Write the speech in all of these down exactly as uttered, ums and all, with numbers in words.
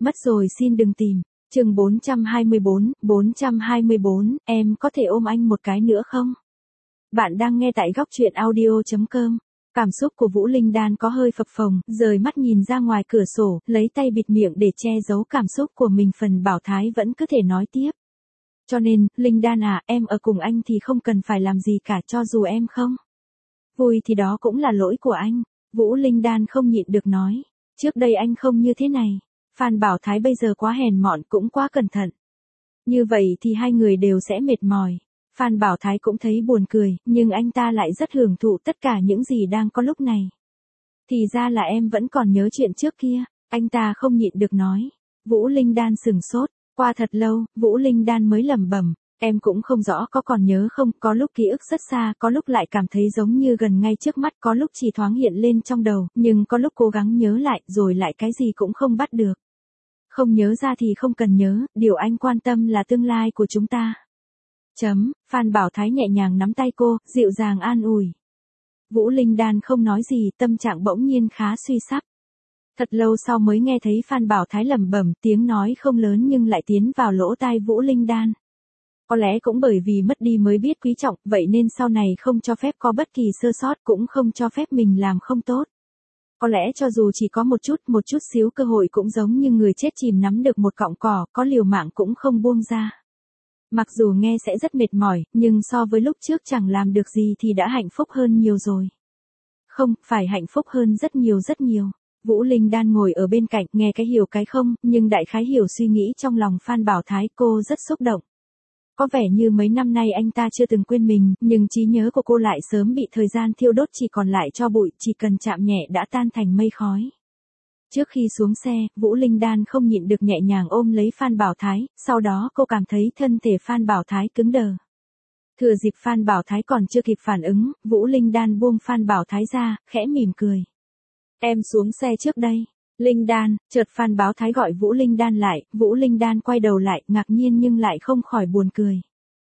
Mất rồi xin đừng tìm. Chương bốn trăm hai mươi bốn, bốn trăm hai mươi bốn, em có thể ôm anh một cái nữa không? Bạn đang nghe tại góc truyện audio chấm com. Cảm xúc của Vũ Linh Đan có hơi phập phồng, rời mắt nhìn ra ngoài cửa sổ, lấy tay bịt miệng để che giấu cảm xúc của mình. Phần Bảo Thái vẫn cứ thể nói tiếp. Cho nên, Linh Đan à, em ở cùng anh thì không cần phải làm gì cả, cho dù em không vui thì đó cũng là lỗi của anh. Vũ Linh Đan không nhịn được nói. Trước đây anh không như thế này. Phan Bảo Thái bây giờ quá hèn mọn, cũng quá cẩn thận. Như vậy thì hai người đều sẽ mệt mỏi. Phan Bảo Thái cũng thấy buồn cười, nhưng anh ta lại rất hưởng thụ tất cả những gì đang có lúc này. Thì ra là em vẫn còn nhớ chuyện trước kia, anh ta không nhịn được nói. Vũ Linh Đan sừng sốt, qua thật lâu, Vũ Linh Đan mới lẩm bẩm, em cũng không rõ có còn nhớ không, có lúc ký ức rất xa, có lúc lại cảm thấy giống như gần ngay trước mắt, có lúc chỉ thoáng hiện lên trong đầu, nhưng có lúc cố gắng nhớ lại, rồi lại cái gì cũng không bắt được. Không nhớ ra thì không cần nhớ, điều anh quan tâm là tương lai của chúng ta. Chấm, Phan Bảo Thái nhẹ nhàng nắm tay cô, dịu dàng an ủi. Vũ Linh Đan không nói gì, tâm trạng bỗng nhiên khá suy sắp. Thật lâu sau mới nghe thấy Phan Bảo Thái lẩm bẩm, tiếng nói không lớn nhưng lại tiến vào lỗ tai Vũ Linh Đan. Có lẽ cũng bởi vì mất đi mới biết quý trọng, vậy nên sau này không cho phép có bất kỳ sơ sót, cũng không cho phép mình làm không tốt. Có lẽ cho dù chỉ có một chút, một chút xíu cơ hội cũng giống như người chết chìm nắm được một cọng cỏ, có liều mạng cũng không buông ra. Mặc dù nghe sẽ rất mệt mỏi, nhưng so với lúc trước chẳng làm được gì thì đã hạnh phúc hơn nhiều rồi. Không, phải hạnh phúc hơn rất nhiều rất nhiều. Vũ Linh Đan ngồi ở bên cạnh, nghe cái hiểu cái không, nhưng đại khái hiểu suy nghĩ trong lòng Phan Bảo Thái. Cô rất xúc động. Có vẻ như mấy năm nay anh ta chưa từng quên mình, nhưng trí nhớ của cô lại sớm bị thời gian thiêu đốt, chỉ còn lại tro bụi, chỉ cần chạm nhẹ đã tan thành mây khói. Trước khi xuống xe, Vũ Linh Đan không nhịn được nhẹ nhàng ôm lấy Phan Bảo Thái, sau đó cô cảm thấy thân thể Phan Bảo Thái cứng đờ. Thừa dịp Phan Bảo Thái còn chưa kịp phản ứng, Vũ Linh Đan buông Phan Bảo Thái ra, khẽ mỉm cười. Em xuống xe trước đây. Linh Đan, chợt Phan Bảo Thái gọi Vũ Linh Đan lại, Vũ Linh Đan quay đầu lại, ngạc nhiên nhưng lại không khỏi buồn cười.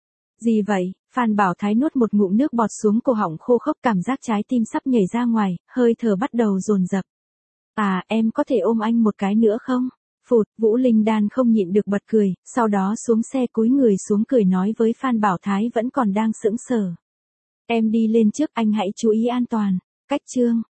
Gì vậy? Phan Bảo Thái nuốt một ngụm nước bọt xuống cổ họng khô khốc, cảm giác trái tim sắp nhảy ra ngoài, hơi thở bắt đầu dồn dập. À, em có thể ôm anh một cái nữa không? Phụt, Vũ Linh Đan không nhịn được bật cười, sau đó xuống xe cúi người xuống cười nói với Phan Bảo Thái vẫn còn đang sững sờ. Em đi lên trước, anh hãy chú ý an toàn. Cách chương